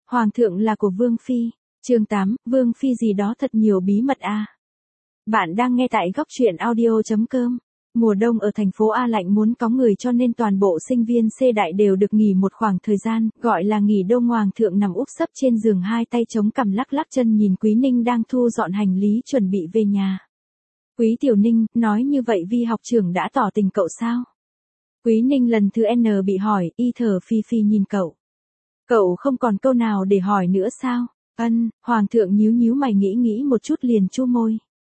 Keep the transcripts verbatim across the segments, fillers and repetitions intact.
Hoàng thượng là của Vương Phi. Chương tám, Vương Phi gì đó thật nhiều bí mật a. Bạn đang nghe tại góc truyện audio chấm com. Mùa đông ở thành phố A lạnh muốn có người cho nên toàn bộ sinh viên C đại đều được nghỉ một khoảng thời gian, gọi là nghỉ đông. Hoàng thượng nằm úp sấp trên giường, hai tay chống cằm lắc lắc chân nhìn Quý Ninh đang thu dọn hành lý chuẩn bị về nhà. Quý Tiểu Ninh, nói như vậy Vi học trưởng đã tỏ tình cậu sao? Quý Ninh lần thứ N bị hỏi, y thở phì phì nhìn cậu. Cậu không còn câu nào để hỏi nữa sao? Ân, Hoàng thượng nhíu nhíu mày nghĩ nghĩ một chút liền chu môi.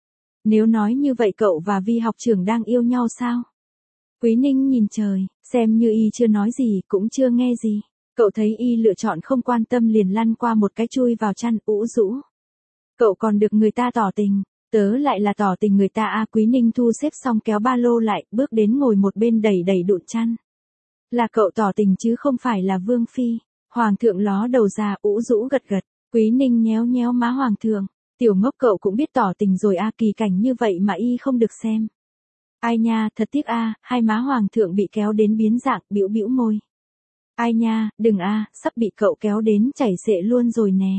Nếu nói như vậy cậu và Vi học trưởng đang yêu nhau sao? Quý Ninh nhìn trời, xem như y chưa nói gì, cũng chưa nghe gì. Cậu thấy y lựa chọn không quan tâm liền lăn qua một cái chui vào chăn, ủ rũ. Cậu còn được người ta tỏ tình, tớ lại là tỏ tình người ta a. À, Quý Ninh thu xếp xong kéo ba lô lại, bước đến ngồi một bên đẩy đẩy đụn chăn. Là cậu tỏ tình chứ không phải là Vương Phi. Hoàng thượng ló đầu ra, ủ rũ gật gật. Quý Ninh nhéo nhéo má Hoàng thượng. Tiểu ngốc cậu cũng biết tỏ tình rồi a, à, kỳ cảnh như vậy mà y không được xem. Ai nha, thật tiếc a, à, hai má Hoàng thượng bị kéo đến biến dạng, bĩu bĩu môi. Ai nha, đừng a, à, sắp bị cậu kéo đến chảy xệ luôn rồi nè.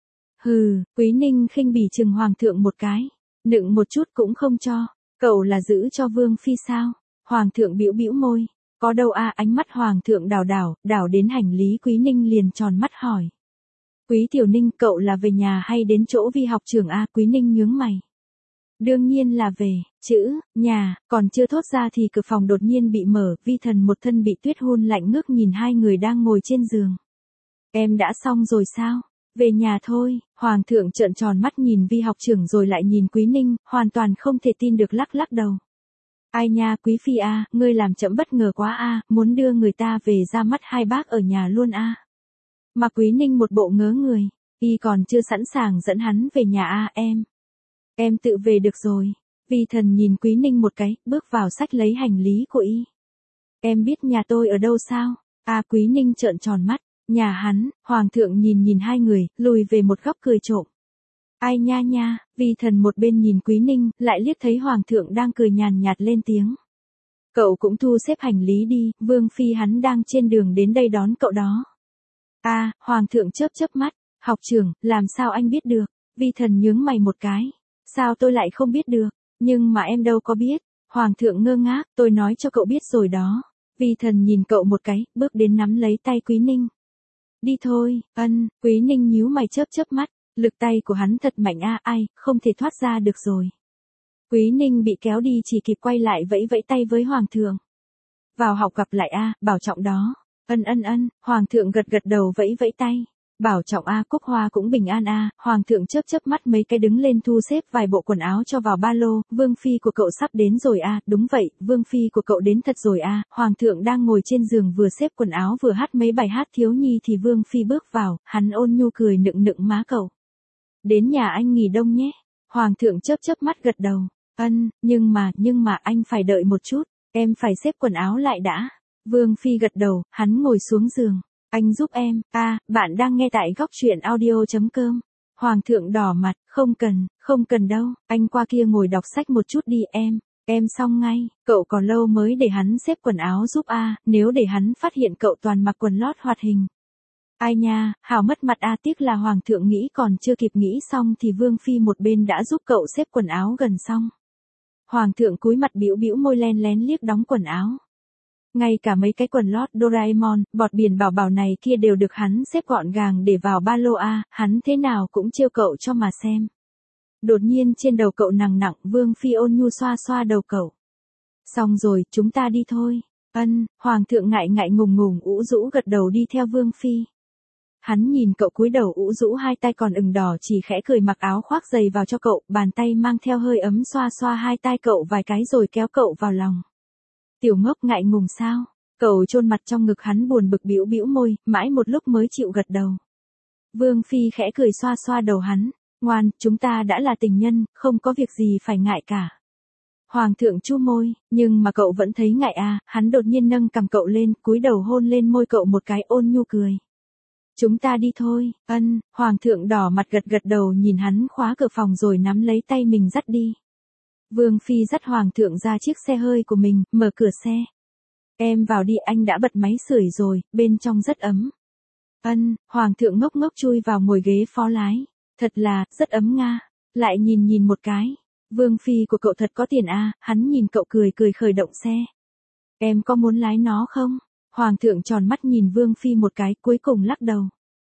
Hừ, Quý Ninh khinh bỉ chừng Hoàng thượng một cái, nựng một chút cũng không cho. Cậu là giữ cho Vương Phi sao? Hoàng thượng bĩu bĩu môi. Có đâu a, à, ánh mắt Hoàng thượng đảo đảo, đảo đến hành lý. Quý Ninh liền tròn mắt hỏi. Quý Tiểu Ninh, cậu là về nhà hay đến chỗ Vi học trưởng a? À, Quý Ninh nhướng mày. Đương nhiên là về, chữ, nhà, còn chưa thốt ra thì cửa phòng đột nhiên bị mở, Vi Thần một thân bị tuyết hun lạnh ngước nhìn hai người đang ngồi trên giường. Em đã xong rồi sao? Về nhà thôi. Hoàng thượng trợn tròn mắt nhìn Vi học trưởng rồi lại nhìn Quý Ninh, hoàn toàn không thể tin được lắc lắc đầu. Ai nha, Quý Phi a, à, ngươi làm trẫm bất ngờ quá a, à, muốn đưa người ta về ra mắt hai bác ở nhà luôn a. À. Mà Quý Ninh một bộ ngớ người, y còn chưa sẵn sàng dẫn hắn về nhà a. À, em. Em tự về được rồi. Vi Thần nhìn Quý Ninh một cái, bước vào xách lấy hành lý của y. Em biết nhà tôi ở đâu sao? À, Quý Ninh trợn tròn mắt. Nhà hắn. Hoàng thượng nhìn nhìn hai người, lùi về một góc cười trộm. Ai nha nha. Vi Thần một bên nhìn Quý Ninh, lại liếc thấy Hoàng thượng đang cười nhàn nhạt lên tiếng. Cậu cũng thu xếp hành lý đi, Vương Phi hắn đang trên đường đến đây đón cậu đó. À, Hoàng thượng chớp chớp mắt. Học trưởng, làm sao anh biết được? Vi Thần nhướng mày một cái. Sao tôi lại không biết được? Nhưng mà em đâu có biết. Hoàng thượng ngơ ngác, tôi nói cho cậu biết rồi đó. Vi Thần nhìn cậu một cái, bước đến nắm lấy tay Quý Ninh. Đi thôi. Ân. Quý Ninh nhíu mày chớp chớp mắt. Lực tay của hắn thật mạnh a, à, ai, không thể thoát ra được rồi. Quý Ninh bị kéo đi chỉ kịp quay lại vẫy vẫy tay với Hoàng thượng. Vào học gặp lại a, à, bảo trọng đó. Ân ân ân. Hoàng thượng gật gật đầu vẫy vẫy tay. Bảo trọng a, à, Cúc Hoa cũng bình an a. À. Hoàng thượng chớp chớp mắt mấy cái đứng lên thu xếp vài bộ quần áo cho vào ba lô. Vương Phi của cậu sắp đến rồi a. À. Đúng vậy, Vương Phi của cậu đến thật rồi a. À. Hoàng thượng đang ngồi trên giường vừa xếp quần áo vừa hát mấy bài hát thiếu nhi thì Vương Phi bước vào, hắn ôn nhu cười nựng nựng má cậu. Đến nhà anh nghỉ đông nhé. Hoàng thượng chớp chớp mắt gật đầu. Ân, nhưng mà, nhưng mà anh phải đợi một chút, em phải xếp quần áo lại đã. Vương Phi gật đầu, hắn ngồi xuống giường. Anh giúp em. A, à, bạn đang nghe tại góc truyện audio chấm com. Hoàng thượng đỏ mặt, không cần, không cần đâu, anh qua kia ngồi đọc sách một chút đi em, em xong ngay, cậu còn lâu mới để hắn xếp quần áo giúp a, à, nếu để hắn phát hiện cậu toàn mặc quần lót hoạt hình. Ai nha, hào mất mặt a, à, tiếc là Hoàng thượng nghĩ còn chưa kịp nghĩ xong thì Vương Phi một bên đã giúp cậu xếp quần áo gần xong. Hoàng thượng cúi mặt bĩu bĩu môi len lén liếc đóng quần áo. Ngay cả mấy cái quần lót Doraemon, bọt biển bảo bảo này kia đều được hắn xếp gọn gàng để vào ba lô a, hắn thế nào cũng trêu cậu cho mà xem. Đột nhiên trên đầu cậu nặng nặng, Vương Phi ôn nhu xoa xoa đầu cậu. Xong rồi, chúng ta đi thôi. Ân, Hoàng thượng ngại ngại ngùng ngùng ủ rũ gật đầu đi theo Vương Phi. Hắn nhìn cậu cúi đầu ủ rũ hai tay còn ửng đỏ chỉ khẽ cười mặc áo khoác dày vào cho cậu, bàn tay mang theo hơi ấm xoa xoa hai tai cậu vài cái rồi kéo cậu vào lòng. Tiểu ngốc ngại ngùng sao? Cậu chôn mặt trong ngực hắn buồn bực bĩu bĩu môi, mãi một lúc mới chịu gật đầu. Vương Phi khẽ cười xoa xoa đầu hắn, ngoan, chúng ta đã là tình nhân, không có việc gì phải ngại cả. Hoàng thượng chu môi, nhưng mà cậu vẫn thấy ngại à, hắn đột nhiên nâng cằm cậu lên, cúi đầu hôn lên môi cậu một cái ôn nhu cười. Chúng ta đi thôi. Ân. Hoàng thượng đỏ mặt gật gật đầu nhìn hắn khóa cửa phòng rồi nắm lấy tay mình dắt đi. Vương Phi dắt Hoàng thượng ra chiếc xe hơi của mình, mở cửa xe. Em vào đi, anh đã bật máy sưởi rồi, bên trong rất ấm. Ân, Hoàng thượng ngốc ngốc chui vào ngồi ghế phó lái. Thật là, rất ấm nga. Lại nhìn nhìn một cái. Vương phi của cậu thật có tiền à, hắn nhìn cậu cười cười khởi động xe. Em có muốn lái nó không? Hoàng thượng tròn mắt nhìn Vương phi một cái, cuối cùng lắc đầu.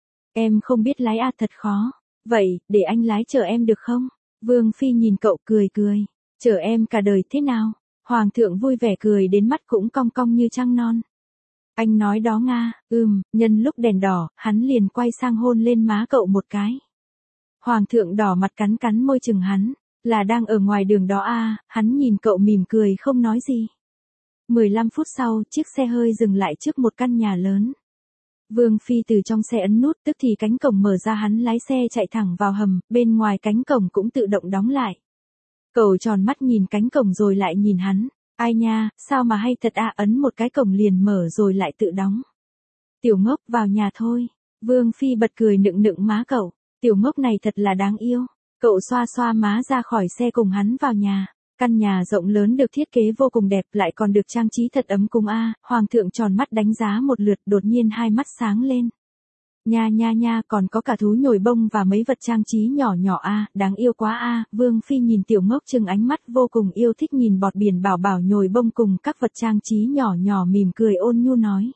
Em không biết lái à, thật khó. Vậy, để anh lái chở em được không? Vương phi nhìn cậu cười cười. Chở em cả đời thế nào? Hoàng thượng vui vẻ cười đến mắt cũng cong cong như trăng non. Anh nói đó nga, ừm, nhân lúc đèn đỏ, hắn liền quay sang hôn lên má cậu một cái. Hoàng thượng đỏ mặt cắn cắn môi chừng hắn, là đang ở ngoài đường đó à, hắn nhìn cậu mỉm cười không nói gì. mười lăm phút sau, chiếc xe hơi dừng lại trước một căn nhà lớn. Vương phi từ trong xe ấn nút, tức thì cánh cổng mở ra, hắn lái xe chạy thẳng vào hầm, bên ngoài cánh cổng cũng tự động đóng lại. Cậu tròn mắt nhìn cánh cổng rồi lại nhìn hắn. Ai nha, sao mà hay thật à, ấn một cái cổng liền mở rồi lại tự đóng. Tiểu ngốc vào nhà thôi. Vương phi bật cười nựng nựng má cậu. Tiểu ngốc này thật là đáng yêu. Cậu xoa xoa má ra khỏi xe cùng hắn vào nhà. Căn nhà rộng lớn được thiết kế vô cùng đẹp, lại còn được trang trí thật ấm cúng a. À. Hoàng thượng tròn mắt đánh giá một lượt, đột nhiên hai mắt sáng lên. Nha nha nha, còn có cả thú nhồi bông và mấy vật trang trí nhỏ nhỏ a, à, đáng yêu quá a. À. Vương phi nhìn tiểu ngốc trừng ánh mắt vô cùng yêu thích nhìn bọt biển bảo bảo nhồi bông cùng các vật trang trí nhỏ nhỏ, mỉm cười ôn nhu nói.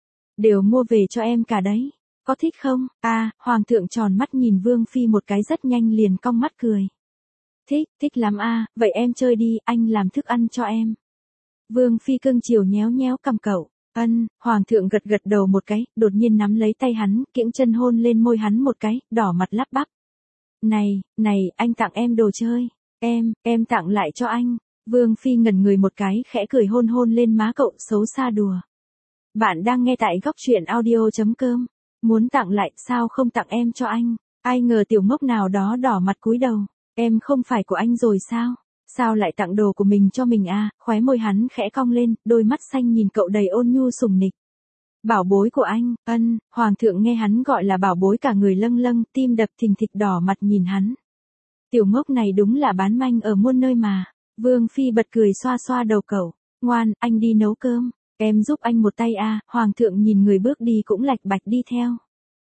Đều mua về cho em cả đấy. Có thích không? A, à, hoàng thượng tròn mắt nhìn Vương phi một cái rất nhanh liền cong mắt cười. Thích, thích lắm a, à, vậy em chơi đi, anh làm thức ăn cho em. Vương phi cưng chiều nhéo nhéo cằm cậu. Ân, hoàng thượng gật gật đầu một cái, đột nhiên nắm lấy tay hắn, kiễng chân hôn lên môi hắn một cái, đỏ mặt lắp bắp. Này, này, anh tặng em đồ chơi. Em, em tặng lại cho anh. Vương phi ngẩn người một cái, khẽ cười hôn hôn lên má cậu, xấu xa đùa. Bạn đang nghe tại góc truyện audio chấm com. Muốn tặng lại, sao không tặng em cho anh? Ai ngờ tiểu ngốc nào đó đỏ mặt cúi đầu. Em không phải của anh rồi sao? Sao lại tặng đồ của mình cho mình à? Khóe môi hắn khẽ cong lên, đôi mắt xanh nhìn cậu đầy ôn nhu sùng nịch. Bảo bối của anh, ân, hoàng thượng nghe hắn gọi là bảo bối cả người lâng lâng, tim đập thình thịch đỏ mặt nhìn hắn. Tiểu ngốc này đúng là bán manh ở muôn nơi mà. Vương phi bật cười xoa xoa đầu cậu. Ngoan, anh đi nấu cơm. Em giúp anh một tay à, hoàng thượng nhìn người bước đi cũng lạch bạch đi theo.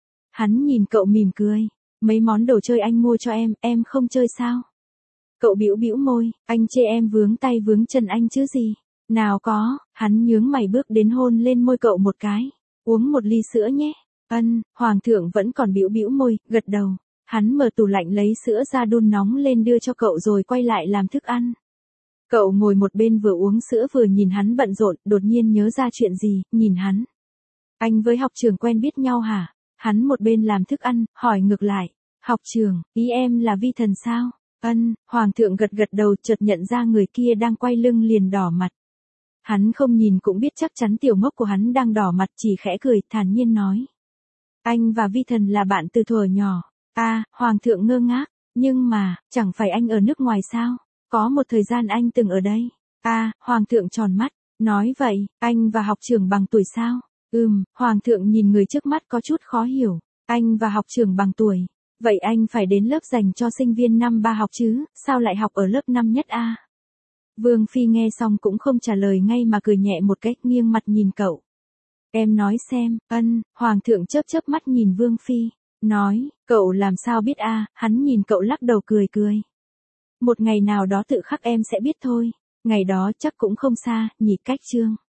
Hắn nhìn cậu mỉm cười. Mấy món đồ chơi anh mua cho em, em không chơi sao? Cậu bĩu bĩu môi, anh chê em vướng tay vướng chân anh chứ gì? Nào có, hắn nhướng mày bước đến hôn lên môi cậu một cái. Uống một ly sữa nhé. Ân, hoàng thượng vẫn còn bĩu bĩu môi, gật đầu. Hắn mở tủ lạnh lấy sữa ra đun nóng lên đưa cho cậu rồi quay lại làm thức ăn. Cậu ngồi một bên vừa uống sữa vừa nhìn hắn bận rộn, đột nhiên nhớ ra chuyện gì, nhìn hắn. Anh với học trưởng quen biết nhau hả? Hắn một bên làm thức ăn, hỏi ngược lại. Học trưởng, ý em là Vi Thần sao? Ân, hoàng thượng gật gật đầu, chợt nhận ra người kia đang quay lưng liền đỏ mặt. Hắn không nhìn cũng biết chắc chắn tiểu ngốc của hắn đang đỏ mặt, chỉ khẽ cười, thản nhiên nói. Anh và Vi Thần là bạn từ thuở nhỏ. A, à, hoàng thượng ngơ ngác, nhưng mà, chẳng phải anh ở nước ngoài sao? Có một thời gian anh từng ở đây. A, à, hoàng thượng tròn mắt, nói vậy, anh và học trưởng bằng tuổi sao? Ừm, hoàng thượng nhìn người trước mắt có chút khó hiểu. Anh và học trưởng bằng tuổi. Vậy anh phải đến lớp dành cho sinh viên năm ba học chứ, sao lại học ở lớp năm nhất a? À? Vương phi nghe xong cũng không trả lời ngay mà cười nhẹ một cách, nghiêng mặt nhìn cậu. Em nói xem, ân, hoàng thượng chớp chớp mắt nhìn Vương phi, nói, cậu làm sao biết a? À? Hắn nhìn cậu lắc đầu cười cười. Một ngày nào đó tự khắc em sẽ biết thôi, ngày đó chắc cũng không xa, nhỉ cách chương.